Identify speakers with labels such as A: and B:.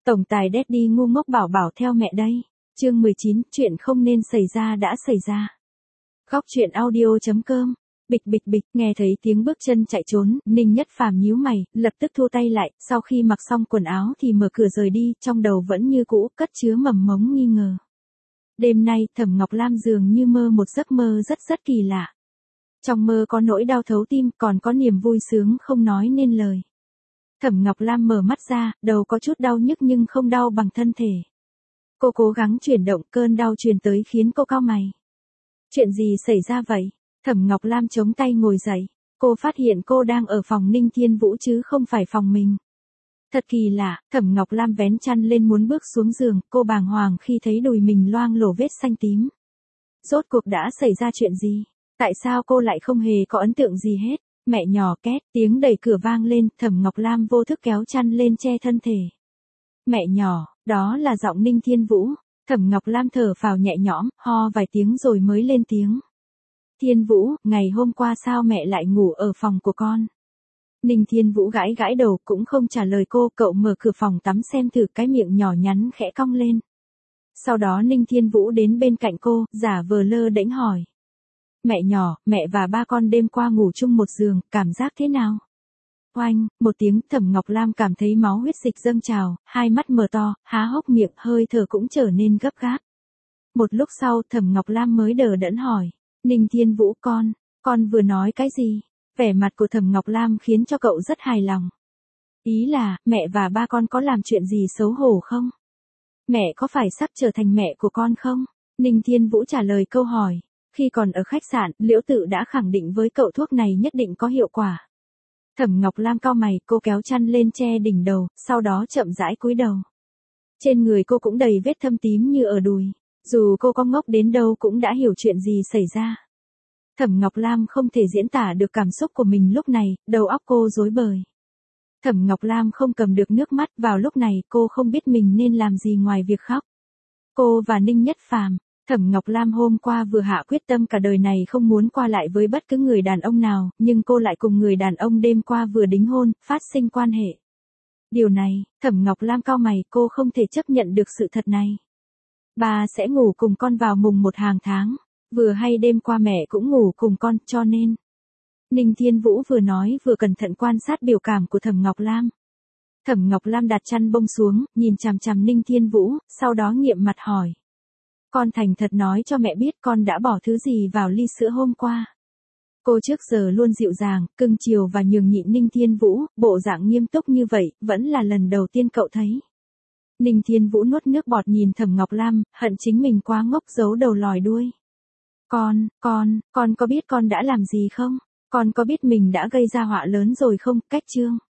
A: Tổng tài Daddy ngu ngốc bảo bảo theo mẹ đây. Chương 19, chuyện không nên xảy ra đã xảy ra. Góc truyện audio.com. Bịch bịch bịch, nghe thấy tiếng bước chân chạy trốn, Ninh Nhất Phàm nhíu mày, lập tức thu tay lại, sau khi mặc xong quần áo thì mở cửa rời đi, trong đầu vẫn như cũ, cất chứa mầm mống nghi ngờ. Đêm nay, Thẩm Ngọc Lam dường như mơ một giấc mơ rất kỳ lạ. Trong mơ có nỗi đau thấu tim, còn có niềm vui sướng không nói nên lời. Thẩm Ngọc Lam mở mắt ra, đầu có chút đau nhức nhưng không đau bằng thân thể. Cô cố gắng chuyển động, cơn đau truyền tới khiến cô cau mày. Chuyện gì xảy ra vậy? Thẩm Ngọc Lam chống tay ngồi dậy. Cô phát hiện cô đang ở phòng Ninh Thiên Vũ chứ không phải phòng mình. Thật kỳ lạ, Thẩm Ngọc Lam vén chăn lên muốn bước xuống giường, cô bàng hoàng khi thấy đùi mình loang lổ vết xanh tím. Rốt cuộc đã xảy ra chuyện gì? Tại sao cô lại không hề có ấn tượng gì hết? Mẹ nhỏ két, tiếng đẩy cửa vang lên, Thẩm Ngọc Lam vô thức kéo chăn lên che thân thể. Mẹ nhỏ, đó là giọng Ninh Thiên Vũ. Thẩm Ngọc Lam thở phào nhẹ nhõm, ho vài tiếng rồi mới lên tiếng. Thiên Vũ, ngày hôm qua sao mẹ lại ngủ ở phòng của con? Ninh Thiên Vũ gãi gãi đầu cũng không trả lời cô, cậu mở cửa phòng tắm xem thử, cái miệng nhỏ nhắn khẽ cong lên. Sau đó Ninh Thiên Vũ đến bên cạnh cô, giả vờ lơ đễnh hỏi. Mẹ nhỏ, mẹ và ba con đêm qua ngủ chung một giường, cảm giác thế nào? Oanh, một tiếng, Thẩm Ngọc Lam cảm thấy máu huyết dịch dâng trào, hai mắt mở to, há hốc miệng, hơi thở cũng trở nên gấp gáp. Một lúc sau, Thẩm Ngọc Lam mới đờ đẫn hỏi. Ninh Thiên Vũ, con vừa nói cái gì? Vẻ mặt của Thẩm Ngọc Lam khiến cho cậu rất hài lòng. Ý là, mẹ và ba con có làm chuyện gì xấu hổ không? Mẹ có phải sắp trở thành mẹ của con không? Ninh Thiên Vũ trả lời câu hỏi. Khi còn ở khách sạn, Liễu Tự đã khẳng định với cậu thuốc này nhất định có hiệu quả. Thẩm Ngọc Lam cau mày, cô kéo chăn lên che đỉnh đầu, sau đó chậm rãi cúi đầu. Trên người cô cũng đầy vết thâm tím như ở đùi. Dù cô có ngốc đến đâu cũng đã hiểu chuyện gì xảy ra. Thẩm Ngọc Lam không thể diễn tả được cảm xúc của mình lúc này, đầu óc cô rối bời. Thẩm Ngọc Lam không cầm được nước mắt, vào lúc này cô không biết mình nên làm gì ngoài việc khóc. Cô và Ninh Nhất Phàm. Thẩm Ngọc Lam hôm qua vừa hạ quyết tâm cả đời này không muốn qua lại với bất cứ người đàn ông nào, nhưng cô lại cùng người đàn ông đêm qua vừa đính hôn, phát sinh quan hệ. Điều này, Thẩm Ngọc Lam cau mày, cô không thể chấp nhận được sự thật này. Ba sẽ ngủ cùng con vào mùng 1 hàng tháng, vừa hay đêm qua mẹ cũng ngủ cùng con, cho nên. Ninh Thiên Vũ vừa nói vừa cẩn thận quan sát biểu cảm của Thẩm Ngọc Lam. Thẩm Ngọc Lam đặt chăn bông xuống, nhìn chằm chằm Ninh Thiên Vũ, sau đó nghiệm mặt hỏi. Con thành thật nói cho mẹ biết con đã bỏ thứ gì vào ly sữa hôm qua. Cô trước giờ luôn dịu dàng, cưng chiều và nhường nhịn Ninh Thiên Vũ, bộ dạng nghiêm túc như vậy, vẫn là lần đầu tiên cậu thấy. Ninh Thiên Vũ nuốt nước bọt nhìn Thẩm Ngọc Lam, hận chính mình quá ngốc giấu đầu lòi đuôi. Con có biết con đã làm gì không? Con có biết mình đã gây ra họa lớn rồi không? Cách chương.